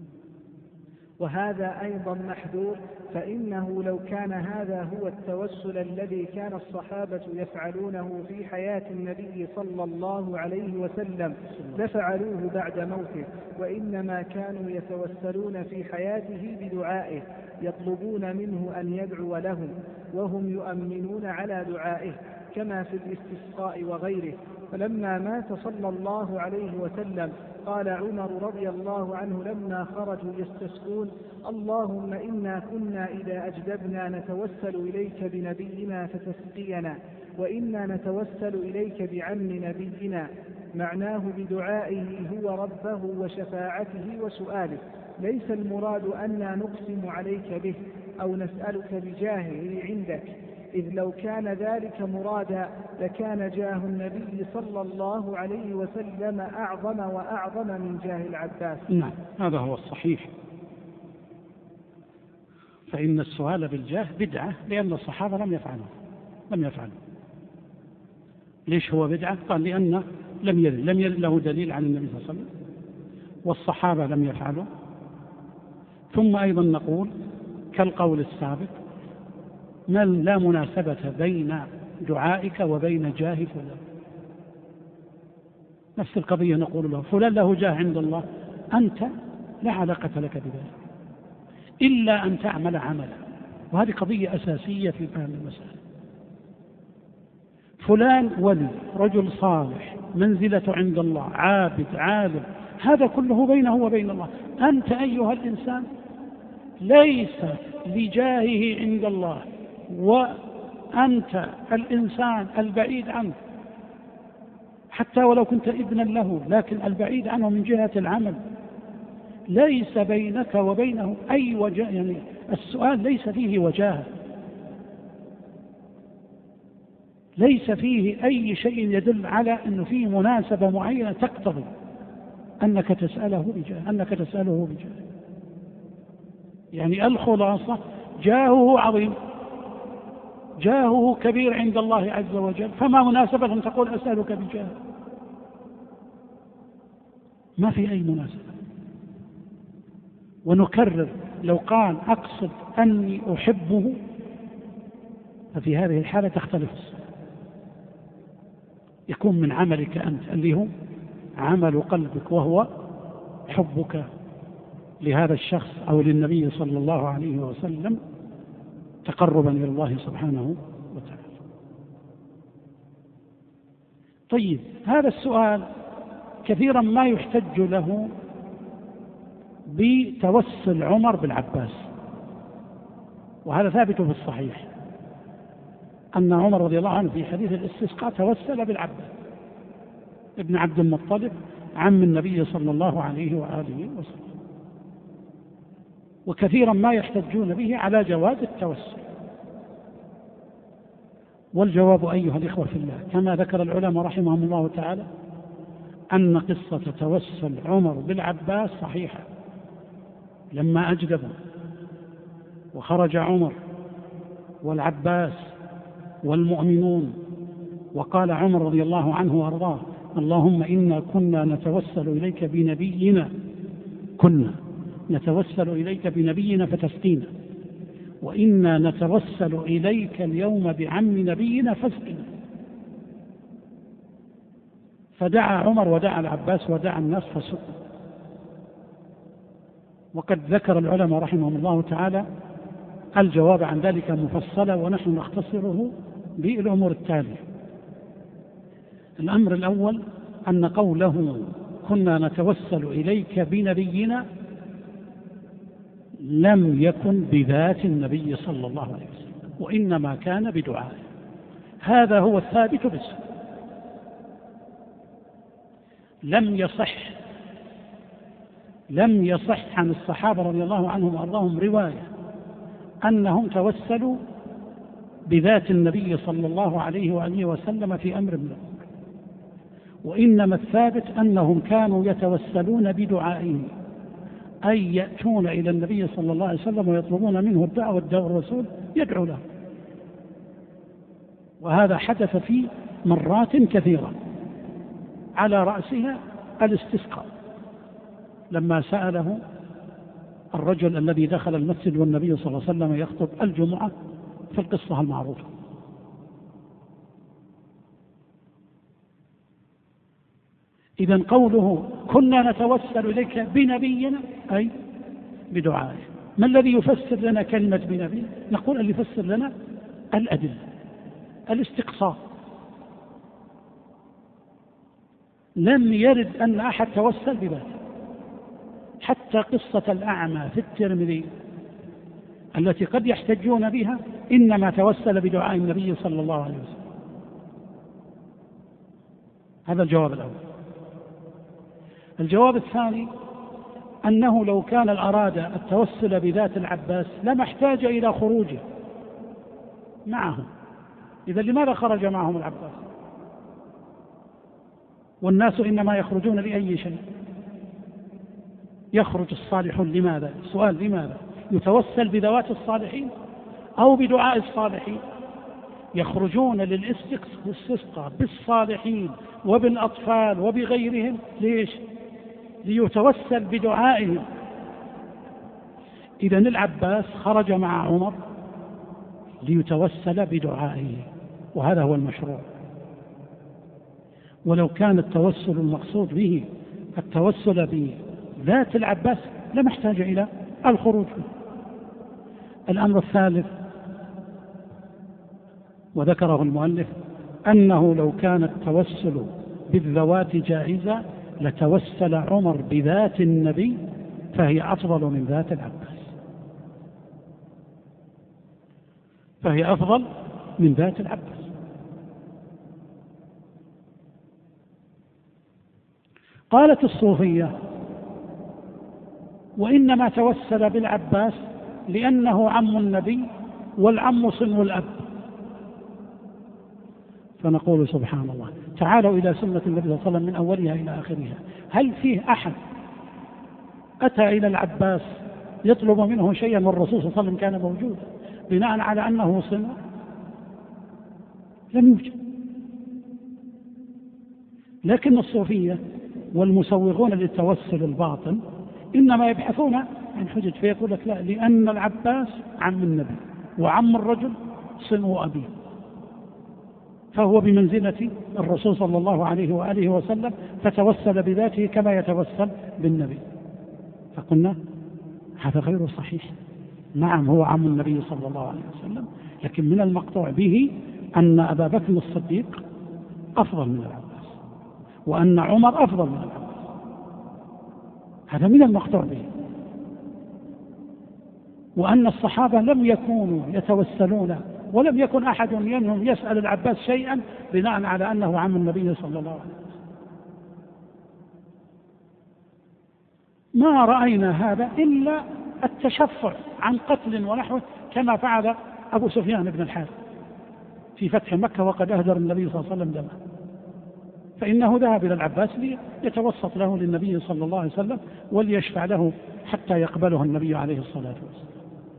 وهذا أيضا محذور، فإنه لو كان هذا هو التوسل الذي كان الصحابة يفعلونه في حياة النبي صلى الله عليه وسلم لفعلوه بعد موته، وإنما كانوا يتوسلون في حياته بدعائه، يطلبون منه أن يدعو لهم وهم يؤمنون على دعائه، كما في الاستسقاء وغيره. فلما مات صلى الله عليه وسلم قال عمر رضي الله عنه لما خرجوا يستسقون اللهم إنا كنا إذا أجدبنا نتوسل إليك بنبينا فتسقينا، وإنا نتوسل إليك بعم نبينا، معناه بدعائه هو ربه وشفاعته وسؤاله، ليس المراد أننا نقسم عليك به أو نسألك بجاهه عندك، إذ لو كان ذلك مرادا لكان جاه النبي صلى الله عليه وسلم أعظم وأعظم من جاه العباس. نعم، هذا هو الصحيح. فإن السؤال بالجاه بدعة، لأن الصحابة لم يفعلوا. ليش هو بدعة؟ قال لأن لم يرد له دليل عن النبي صلى الله عليه وسلم، والصحابة لم يفعلوا. ثم أيضا نقول كالقول السابق لا مناسبة بين دعائك وبين جاه فلان. نفس القضية نقول له فلان له جاه عند الله، أنت لا علاقة لك بذلك إلا أن تعمل عملا، وهذه قضية أساسية في فهم المسألة. فلان ولي، رجل صالح، منزلة عند الله، عابد، عالم، هذا كله بينه وبين الله. أنت أيها الإنسان ليس لجاهه عند الله، وأنت الإنسان البعيد عنه، حتى ولو كنت ابنا له، لكن البعيد عنه من جهة العمل، ليس بينك وبينه أي وجاه. يعني السؤال ليس فيه وجاهة، ليس فيه أي شيء يدل على أنه فيه مناسبة معينة تقتضي أنك تسأله بجاه. يعني الخلاصة جاهه عظيم، جاهه كبير عند الله عز وجل، فما مناسبة أن تقول أسألك بجاه؟ ما في أي مناسبة. ونكرر، لو قال أقصد أني أحبه ففي هذه الحالة تختلف الصورة، يكون من عملك أنت اللي هو عمل قلبك، وهو حبك لهذا الشخص أو للنبي صلى الله عليه وسلم تقربا إلى الله سبحانه وتعالى. طيب، هذا السؤال كثيرا ما يحتج له بتوسل عمر بالعباس، وهذا ثابت في الصحيح. أن عمر رضي الله عنه في حديث الاستسقاء توسل بالعباس ابن عبد المطلب عم النبي صلى الله عليه وآله وسلم، وكثيرا ما يحتجون به على جواز التوسل. والجواب أيها الإخوة في الله كما ذكر العلماء رحمهم الله تعالى أن قصة توسل عمر بالعباس صحيحة. لما أجدبوا وخرج عمر والعباس والمؤمنون وقال عمر رضي الله عنه وأرضاه: اللهم إنا كنا نتوسل إليك بنبينا فتسقينا، وإنا نتوسل إليك اليوم بعم نبينا فاسقنا. فدعا عمر ودعا العباس ودعا الناس فسقوا. وقد ذكر العلماء رحمهم الله تعالى الجواب عن ذلك مفصلا، ونحن نختصره بالأمور التالية. الأمر الأول أن قوله كنا نتوسل إليك بنبينا لم يكن بذات النبي صلى الله عليه وسلم، وإنما كان بدعائه. هذا هو الثابت بالسنة. لم يصح عن الصحابة رضي الله عنهم وأرضاهم رواية أنهم توسلوا بذات النبي صلى الله عليه وآله وسلم في أمر من الأمور، وإنما الثابت أنهم كانوا يتوسلون بدعائه، أي يأتون إلى النبي صلى الله عليه وسلم ويطلبون منه الدعوة، والدعوة الرسول يدعو له. وهذا حدث في مرات كثيرة، على رأسها الاستسقاء لما سأله الرجل الذي دخل المسجد والنبي صلى الله عليه وسلم يخطب الجمعة في القصة المعروفة. إذن قوله كنا نتوسل إليك بنبينا أي بدعائه. ما الذي يفسر لنا كلمة بنبي؟ نقول اللي يفسر لنا الأدلة، الاستقصاء. لم يرد أن أحد توسل بذاته، حتى قصة الأعمى في الترمذي التي قد يحتجون بها إنما توسل بدعاء النبي صلى الله عليه وسلم. هذا الجواب الأول. الجواب الثاني أنه لو كان أراد التوسل بذات العباس لما احتاج إلى خروجه معهم. إذا لماذا خرج معهم العباس؟ والناس إنما يخرجون لأي شيء. يخرج الصالحون لماذا؟ السؤال لماذا؟ يتوسل بذوات الصالحين أو بدعاء الصالحين؟ يخرجون للاستسقاء بالصالحين وبالأطفال وبغيرهم. ليش؟ ليتوسل بدعائهم. إذن العباس خرج مع عمر ليتوسل بدعائه، وهذا هو المشروع. ولو كان التوسل المقصود به التوسل بذات العباس لما احتاج إلى الخروج. الأمر الثالث وذكره المؤلف أنه لو كان التوسل بالذوات جائزة لتوسل عمر بذات النبي، فهي أفضل من ذات العباس، فهي أفضل من ذات العباس. قالت الصوفية وإنما توسل بالعباس لأنه عم النبي والعم صنو الأب. فنقول سبحان الله، تعالوا إلى سنة النبي صلى الله عليه وسلم من أولها إلى آخرها، هل فيه أحد أتى إلى العباس يطلب منه شيئا والرسول صلى الله عليه وسلم كان موجودا بناء على أنه صنو؟ لم يوجد. لكن الصوفية والمسوغون للتوسل الباطن إنما يبحثون عن حجج، فيقول لك لا، لأن العباس عم النبي وعم الرجل صنو أبيه، فهو بمنزلة الرسول صلى الله عليه وآله وسلم، فتوسل بذاته كما يتوسل بالنبي. فقلنا هذا غير صحيح. نعم هو عم النبي صلى الله عليه وسلم، لكن من المقطوع به أن أبا بكر الصديق أفضل من العباس، وأن عمر أفضل من العباس. هذا من المقطوع به. وأن الصحابة لم يكونوا يتوسلون ولم يكن أحد منهم يسأل العباس شيئا بناء على أنه عم النبي صلى الله عليه وسلم. ما رأينا هذا إلا التشفع عن قتل ونحوه كما فعل أبو سفيان بن الحارث في فتح مكة وقد أهدر النبي صلى الله عليه وسلم دمه، فإنه ذهب إلى العباس ليتوسط له للنبي صلى الله عليه وسلم وليشفع له حتى يقبله النبي عليه الصلاة والسلام.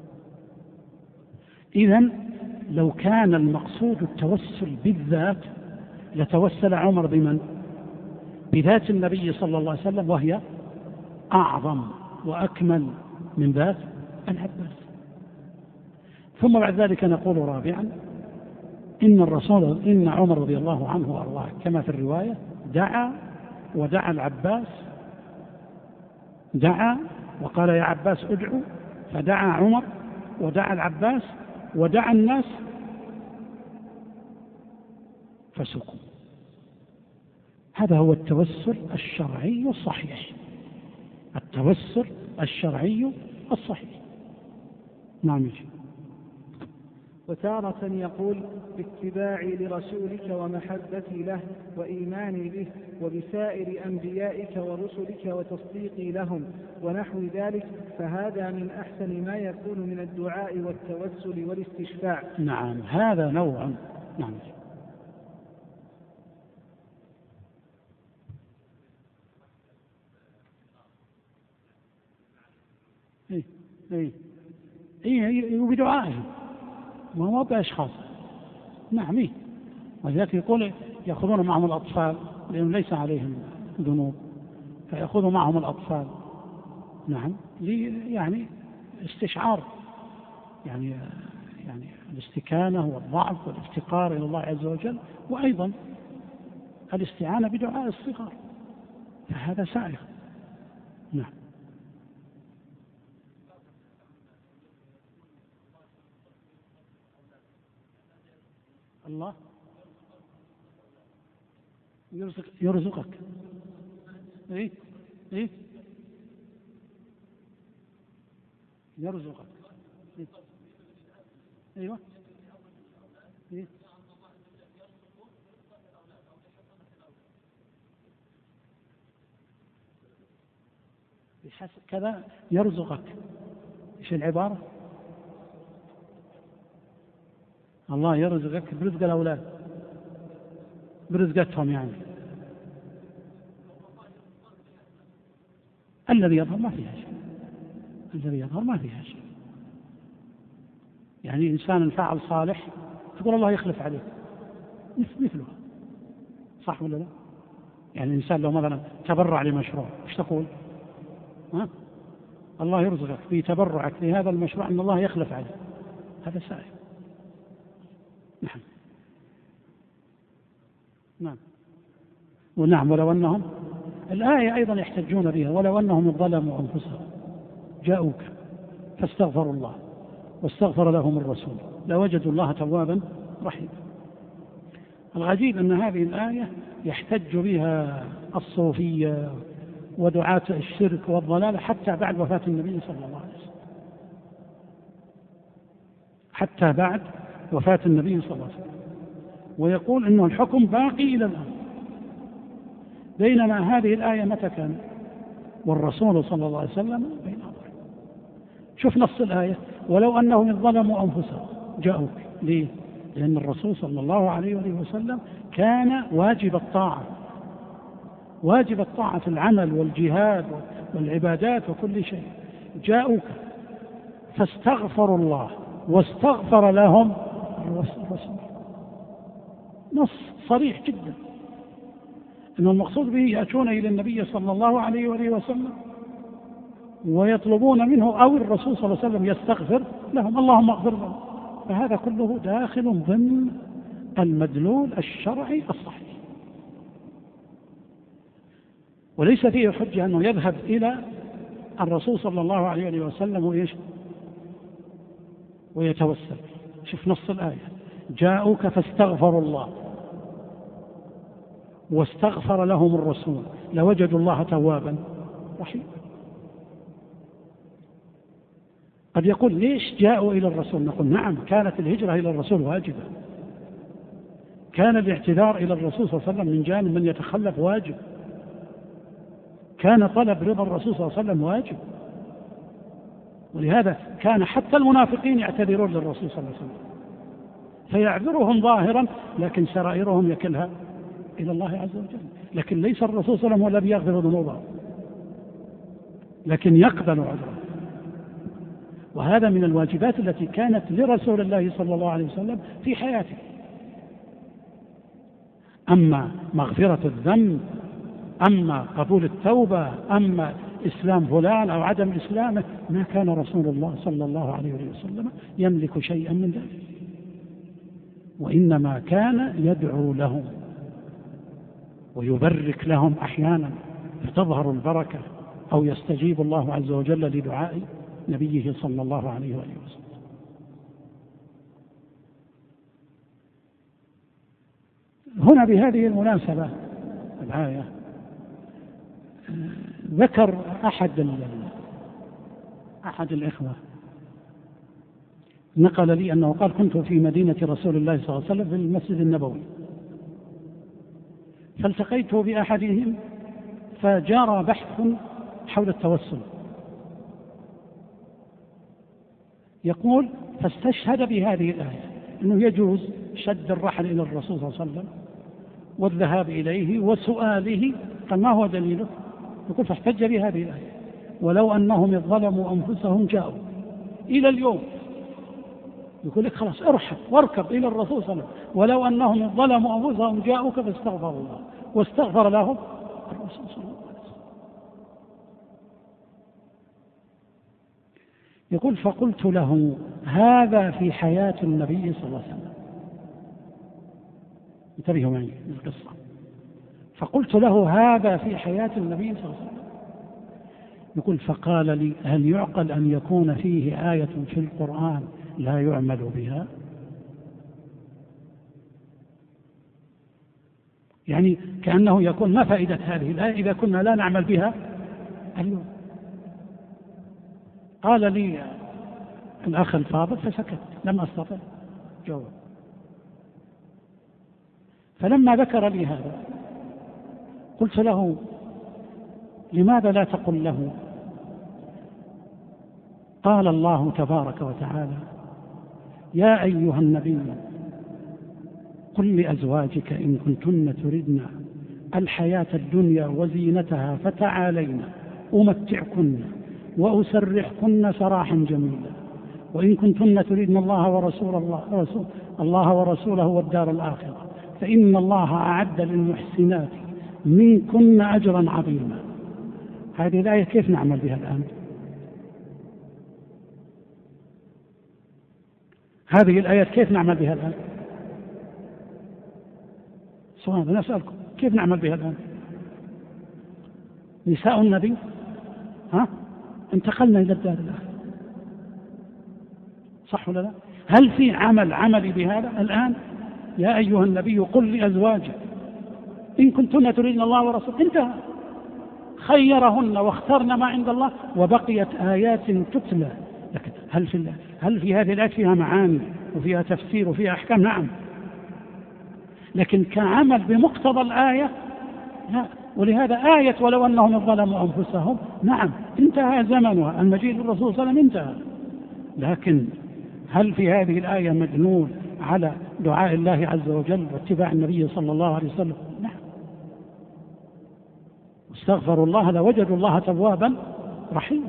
إذن لو كان المقصود التوسل بالذات لتوسل عمر بمن؟ بذات النبي صلى الله عليه وسلم، وهي أعظم وأكمل من ذات العباس. ثم بعد ذلك نقول رابعا إن عمر رضي الله عنه وأرضاه كما في الرواية ودعا العباس، دعا وقال يا عباس ادعو، فدعا عمر ودعا العباس ودعا الناس فسقوا. هذا هو التوسل الشرعي الصحيح، التوسل الشرعي الصحيح. نعم. وتارة يقول باتباعي لرسولك ومحبتي له وإيماني به وبسائر أنبيائك ورسلك وتصديقي لهم ونحو ذلك، فهذا من أحسن ما يكون من الدعاء والتوسل والاستشفاع. نعم، هذا نوع. نعم. وبدعائهم ما هو بأشخاص. نعم. ولذلك يقول يأخذون معهم الأطفال لأنهم ليس عليهم ذنوب، فيأخذوا معهم الأطفال. نعم، يعني استشعار يعني الاستكانة والضعف والافتقار إلى الله عز وجل، وأيضا الاستعانة بدعاء الصغار، فهذا سائغ. نعم. الله يرزقك. إيه يرزقك. أيوة. كذا يرزقك. إيش العبارة؟ الله يرزقك برزق الأولاد، برزقتهم يعني. الذي يظهر ما فيها شيء، الذي يظهر ما فيها شيء. يعني إنسان فعل صالح تقول الله يخلف عليه مثله، صح ولا لا؟ يعني الإنسان لو مثلا تبرع لمشروع ايش تقول؟ الله يرزقك في تبرعك لهذا المشروع أن الله يخلف عليه، هذا سائل. نعم. نعم. ونعم ولو أنهم، الآية أيضا يحتجون بها، ولو أنهم ظلموا أنفسهم جاءوك فاستغفروا الله واستغفر لهم الرسول لوجدوا الله توابا رحيما. العجيب أن هذه الآية يحتج بها الصوفية ودعاة الشرك والضلال حتى بعد وفاة النبي صلى الله عليه وسلم، حتى بعد وفاة النبي صلى الله عليه وسلم، ويقول إنه الحكم باقي إلى الآن. بينما هذه الآية متى كان والرسول صلى الله عليه وسلم بين أظهر. شوف نص الآية ولو أنهم ظلموا أنفسهم جاءوك. ليه؟ لأن الرسول صلى الله عليه وسلم كان واجب الطاعة، واجب الطاعة في العمل والجهاد والعبادات وكل شيء. جاءوك فاستغفروا الله واستغفر لهم الرسول. نص صريح جدا أن المقصود به يأتون إلى النبي صلى الله عليه وسلم ويطلبون منه أو الرسول صلى الله عليه وسلم يستغفر لهم، اللهم اغفر لهم. فهذا كله داخل ضمن المدلول الشرعي الصحيح، وليس فيه حجة أنه يذهب إلى الرسول صلى الله عليه وسلم ويتوسل. شوف نص الآية جاءوك فاستغفروا الله واستغفر لهم الرسول لوجدوا الله توابا رحيما. قد يقول ليش جاءوا إلى الرسول؟ نقول نعم، كانت الهجرة إلى الرسول واجبة، كان الاعتذار إلى الرسول صلى الله عليه وسلم من جانب من يتخلف واجب، كان طلب رضا الرسول صلى الله عليه وسلم واجب، ولهذا كان حتى المنافقين يعتذرون للرسول صلى الله عليه وسلم، فيعذرهم ظاهرا لكن سرائرهم يكلها إلى الله عز وجل. لكن ليس الرسول صلى الله عليه وسلم هو الذي يغفر ذنوبهم، لكن يقبل عذره. وهذا من الواجبات التي كانت لرسول الله صلى الله عليه وسلم في حياته. أما مغفرة الذنب، أما قبول التوبة، أما إسلام فلان أو عدم إسلامه، ما كان رسول الله صلى الله عليه وسلم يملك شيئا من ذلك، وإنما كان يدعو لهم ويبرك لهم أحيانا فتظهر البركة، أو يستجيب الله عز وجل لدعاء نبيه صلى الله عليه وسلم. هنا بهذه المناسبة الآية ذكر أحد الإخوة نقل لي أنه قال: كنت في مدينة رسول الله صلى الله عليه وسلم في المسجد النبوي، فالتقيت بأحدهم فجرى بحث حول التوسل. يقول: فاستشهد بهذه الآية أنه يجوز شد الرحل إلى الرسول صلى الله عليه وسلم والذهاب إليه وسؤاله. قال: ما هو دليله؟ يقول: فاحتج بهذه الآية: ولو أنهم إذ ظلموا أنفسهم جاءوا. إلى اليوم يقول لك خلاص ارحب واركب إلى الرسول صلى الله عليه وسلم، ولو أنهم إذ ظلموا أنفسهم جاءوك فاستغفروا الله واستغفر لهم الرسول صلى الله عليه وسلم. يقول: فقلت له: هذا في حياة النبي صلى الله عليه وسلم. انتبهوا معي القصة. فقلت له: هذا في حياة النبي صلى الله عليه وسلم. يقول: فقال لي: هل يعقل أن يكون فيه آية في القرآن لا يعمل بها؟ يعني كأنه يكون ما فائدة هذه الآية إذا كنا لا نعمل بها اليوم. قال لي الأخ الفاضل فسكت، لم أستطع جواب. فلما ذكر لي هذا قلت له: لماذا لا تقل له قال الله تبارك وتعالى: يا أيها النبي قل لأزواجك إن كنتن تردن الحياة الدنيا وزينتها فتعالين أمتعكن وأسرحكن سراحا جميلا، وإن كنتن تردن الله ورسوله والدار الآخرة فإن الله أعد للمحسنات منكن أجرا عظيما. هذه الآية كيف نعمل بها الآن؟ هذه الآيات كيف نعمل بها الآن؟ سؤال نسألكم، كيف نعمل بها الآن؟ نساء النبي انتقلنا إلى الدار الآخرة، صح ولا لا؟ هل في عملي بهذا الآن؟ يا أيها النبي قل لأزواجك إن كنتن تريدن الله ورسوله، انتهى. خيرهن واخترن ما عند الله وبقيت آيات تتلى. لكن هل في هذه الآيات فيها معاني وفيها تفسير وفيها أحكام؟ نعم، لكن كعمل بمقتضى الآية لا. ولهذا آية ولو أنهم ظلموا أنفسهم، نعم انتهى زمنها، المجيء للرسول صلى الله عليه وسلم انتهى، لكن هل في هذه الآية مدلول على دعاء الله عز وجل واتباع النبي صلى الله عليه وسلم؟ نعم. واستغفروا الله لوجدوا الله توابا رحيما.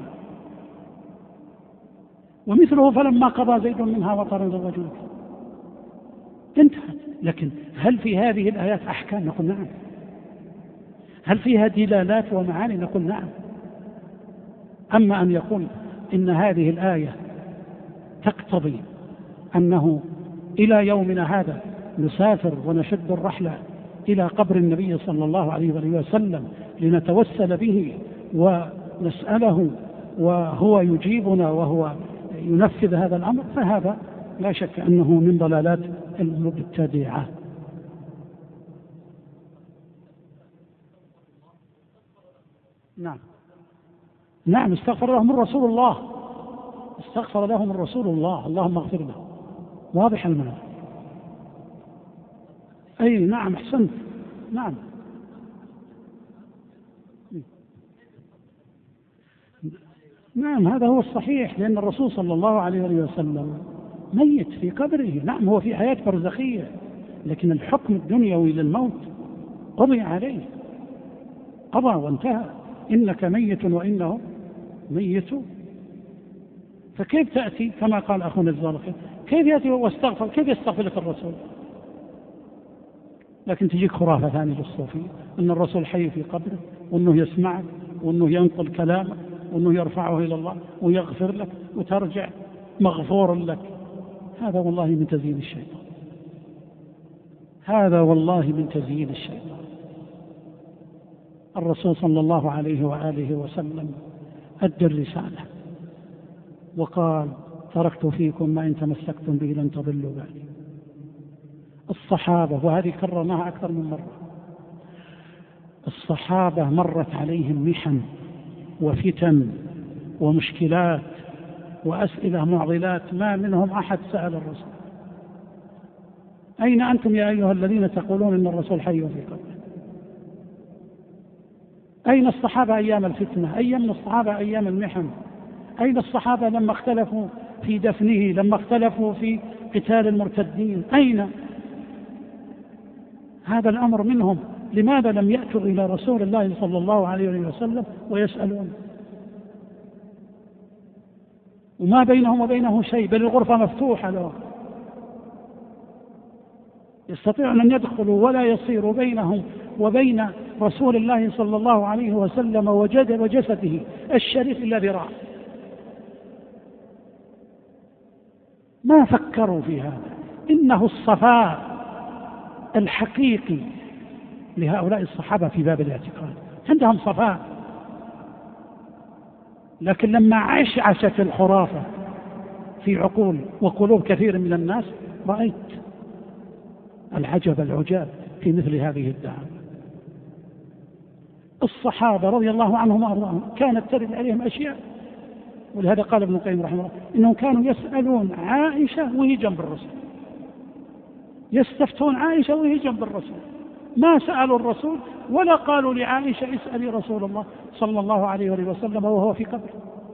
ومثله فلما قضى زيد منها وطرا زوجوك، انتهت. لكن هل في هذه الآيات أحكام؟ نقول نعم. هل فيها دلالات ومعاني؟ نقول نعم. أما أن يقول إن هذه الآية تقتضي أنه إلى يومنا هذا نسافر ونشد الرحلة إلى قبر النبي صلى الله عليه وسلم لنتوسل به ونسأله وهو يجيبنا وهو ينفذ هذا الأمر، فهذا لا شك أنه من ضلالات المبتدعة. نعم استغفر لهم رسول الله استغفر لهم الرسول الله، اللهم اغفر له، واضح المعنى. أي نعم، أحسنت، نعم. نعم هذا هو الصحيح، لأن الرسول صلى الله عليه وسلم ميت في قبره، نعم هو في حياة برزخية، لكن الحكم الدنيوي للموت قضي عليه، قضى وانتهى، إنك ميت وإنه ميت. فكيف تأتي كما قال أخونا الزارقي، كيف يأتي واستغفر، كيف يستغفر لك الرسول؟ لكن تجيك خرافة ثانية للصوفية أن الرسول حي في قبره، وأنه يسمعك، وأنه ينقل كلامك، وأنه يرفعه إلى الله ويغفر لك وترجع مغفور لك. هذا والله من تزيين الشيطان، هذا والله من تزيين الشيطان. الرسول صلى الله عليه وآله وسلم أدى الرسالة وقال تركت فيكم ما إن تمسكتم به لن تضلوا بعدي. الصحابة، وهذه كررناها أكثر من مرة، الصحابة مرت عليهم محن وفتن ومشكلات وأسئلة معضلات، ما منهم أحد سأل الرسول أين أنتم يا أيها الذين تقولون إن الرسول حي في قبره؟ أين الصحابة أيام الفتنة؟ أين الصحابة أيام المحن؟ أين الصحابة لما اختلفوا في دفنه، لما اختلفوا في قتال المرتدين؟ أين هذا الأمر منهم؟ لماذا لم يأتوا إلى رسول الله صلى الله عليه وسلم ويسألون؟ وما بينهم وبينه شيء، بل الغرفة مفتوحة لهم، يستطيعون أن يدخلوا ولا يصير بينهم وبين رسول الله صلى الله عليه وسلم وجسده الشريف إلا ذراع. ما فكروا في هذا. إنه الصفاء الحقيقي لهؤلاء الصحابة في باب الاعتقاد، عندهم صفاء. لكن لما عشعشت الخرافة في عقول وقلوب كثير من الناس، رأيت العجب العجاب في مثل هذه الدعوة. الصحابة رضي الله عنهم وأرضاهم كانت ترد عليهم أشياء، ولهذا قال ابن القيم رحمه الله إنهم كانوا يسألون عائشة وهي جنب الرسول، يستفتون عائشة وهي جنب الرسول، ما سألوا الرسول ولا قالوا لعائشة اسألي رسول الله صلى الله عليه وسلم وهو في قبر.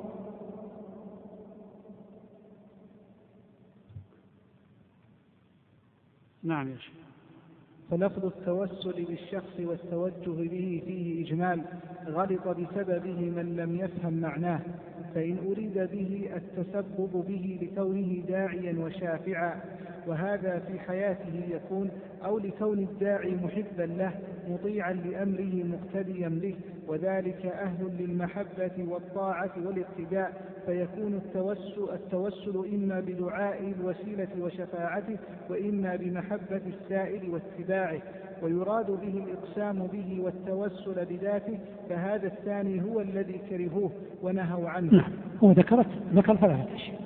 نعم يا شيخ. فلفظ التوسل بالشخص والتوجه به فيه إجمال غلط بسببه من لم يفهم معناه، فإن أريد به التسبب به لكونه داعيا وشافعا، وهذا في حياته يكون، أو لكون الداعي محبا له مطيعا لأمره مقتديا به، وذلك أهل للمحبة والطاعة والاقتداء، فيكون التوسل إما بدعاء الوسيلة وشفاعته، وإما بمحبة السائل واتباعه، ويراد به الإقسام به والتوسل بذاته، فهذا الثاني هو الذي كرهوه ونهوا عنه. نعم، هو ذكر ثلاثة أشياء.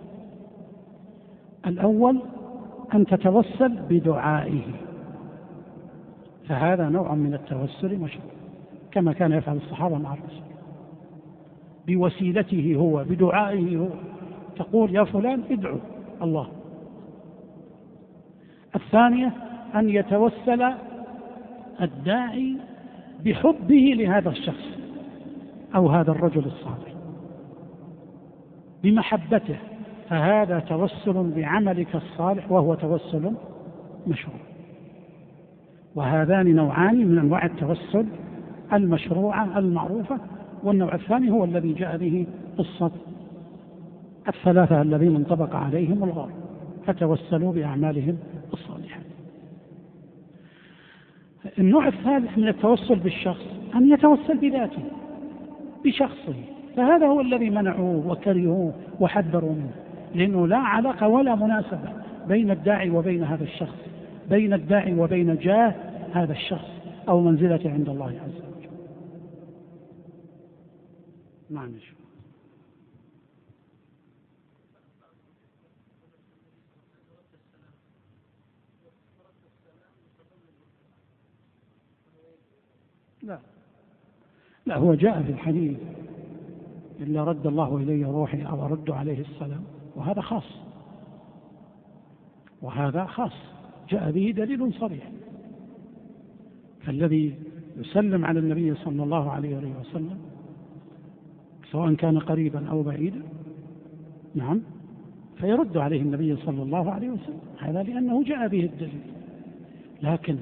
الأول أن تتوسل بدعائه، فهذا نوع من التوسل مشروع كما كان يفعل الصحابة مع الرسول، بوسيلته هو، بدعائه هو، تقول يا فلان ادعو الله. الثانية أن يتوسل الداعي بحبه لهذا الشخص أو هذا الرجل الصالح، بمحبته، فهذا توسل بعملك الصالح وهو توسل مشروع. وهذان نوعان من أنواع التوسل المشروعة المعروفة، والنوع الثاني هو الذي جاء به قصة الثلاثة الذين انطبق عليهم الغار فتوسلوا بأعمالهم الصالحة. النوع الثالث من التوسل بالشخص أن يتوسل بذاته بشخصه، فهذا هو الذي منعوه وكرهوه وحذروا منه، لأنه لا علاقة ولا مناسبة بين الداعي وبين هذا الشخص، بين الداعي وبين جاه هذا الشخص أو منزلته عند الله عز وجل. نعم. لا، هو جاء في الحديث إلا رد الله إلي روحي أو أرد عليه السلام، وهذا خاص جاء به دليل صريح. فالذي يسلم على النبي صلى الله عليه وسلم سواء كان قريبا أو بعيدا نعم فيرد عليه النبي صلى الله عليه وسلم، هذا لأنه جاء به الدليل. لكن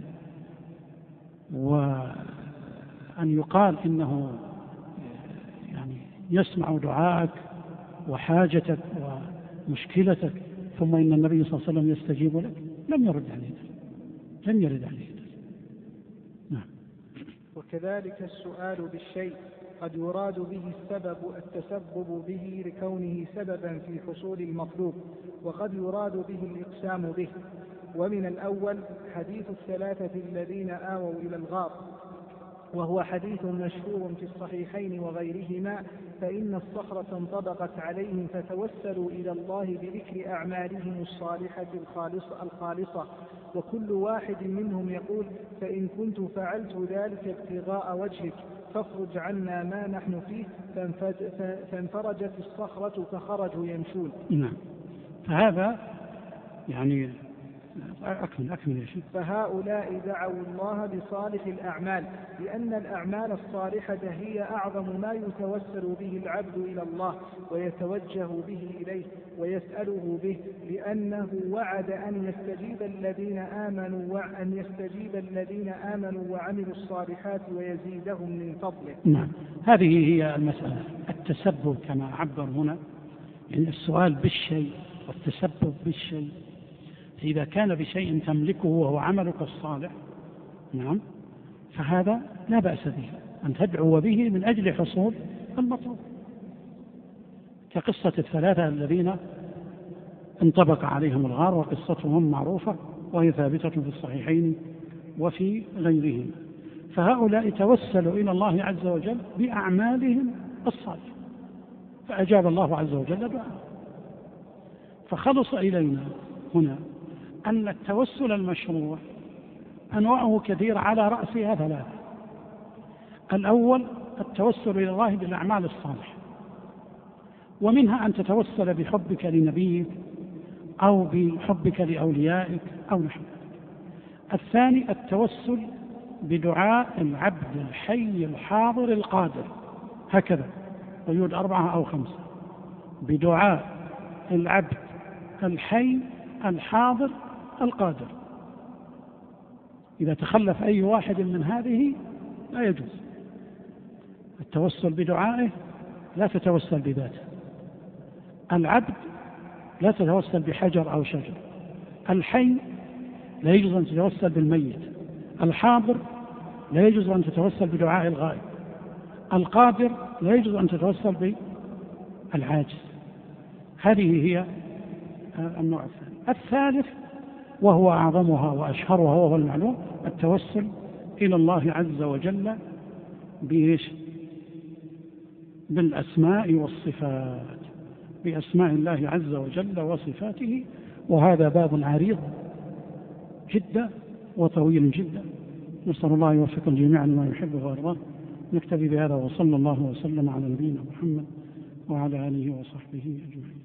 وأن يقال إنه يعني يسمع دعاءك وحاجتك ومشكلتك ثم إن النبي صلى الله عليه وسلم يستجيب لك، لم يرد عليه. نعم. وكذلك السؤال بالشيء قد يراد به التسبب به لكونه سببا في حصول المطلوب، وقد يراد به الإقسام به. ومن الأول حديث الثلاثة الذين آووا إلى الغار، وهو حديث مشهور في الصحيحين وغيرهما، فإن الصخرة انطبقت عليهم فتوسلوا إلى الله بذكر أعمالهم الصالحة الخالصة، وكل واحد منهم يقول: فإن كنت فعلت ذلك ابتغاء وجهك فاخرج عنا ما نحن فيه، فانفرجت الصخرة فخرجوا يمشون. نعم. فهذا يعني أكمل يا شيخ. فهؤلاء دعوا الله بصالح الأعمال، لأن الأعمال الصالحة هي أعظم ما يتوسل به العبد إلى الله ويتوجه به إليه ويسأله به، لأنه وعد أن يستجيب الذين آمنوا وعملوا الصالحات ويزيدهم من فضله. نعم. هذه هي المسألة، التسبب كما عبر هنا، يعني السؤال بالشيء والتسبب بالشيء. إذا كان بشيء تملكه وهو عملك الصالح نعم فهذا لا بأس به، أن تدعو به من أجل حصول المطلوب، كقصة الثلاثة الذين انطبق عليهم الغار، وقصتهم معروفة وهي ثابتة في الصحيحين وفي غيرهم. فهؤلاء توسلوا إلى الله عز وجل بأعمالهم الصالحة، فأجاب الله عز وجل دعاءهم. فخلص إلينا هنا أن التوسل المشروع أنواعه كثيرة، على رأسها ثلاثة. الأول التوسل إلى الله بالأعمال الصالحة، ومنها أن تتوسل بحبك لنبيك أو بحبك لأوليائك أو نحو ذلك. الثاني التوسل بدعاء العبد الحي الحاضر القادر، هكذا قيود 4 أو 5، بدعاء العبد الحي الحاضر القادر. إذا تخلف أي واحد من هذه لا يجوز التوسل بدعائه، لا تتوسل بذاته. العبد لا تتوسل بحجر أو شجر، الحي لا يجوز أن تتوسل بالميت، الحاضر لا يجوز أن تتوسل بدعاء الغائب، القادر لا يجوز أن تتوسل بالعاجز. هذه هي النوع الثاني. الثالث وهو أعظمها وأشهرها وهو المعلوم، التوسل إلى الله عز وجل بالأسماء والصفات، بأسماء الله عز وجل وصفاته. وهذا باب عريض جدا وطويل جدا، نسأل الله يوفق الجميع لما يحبه ويرضاه. نكتفي بهذا، وصلى الله وسلم على نبينا محمد وعلى آله وصحبه أجمعين.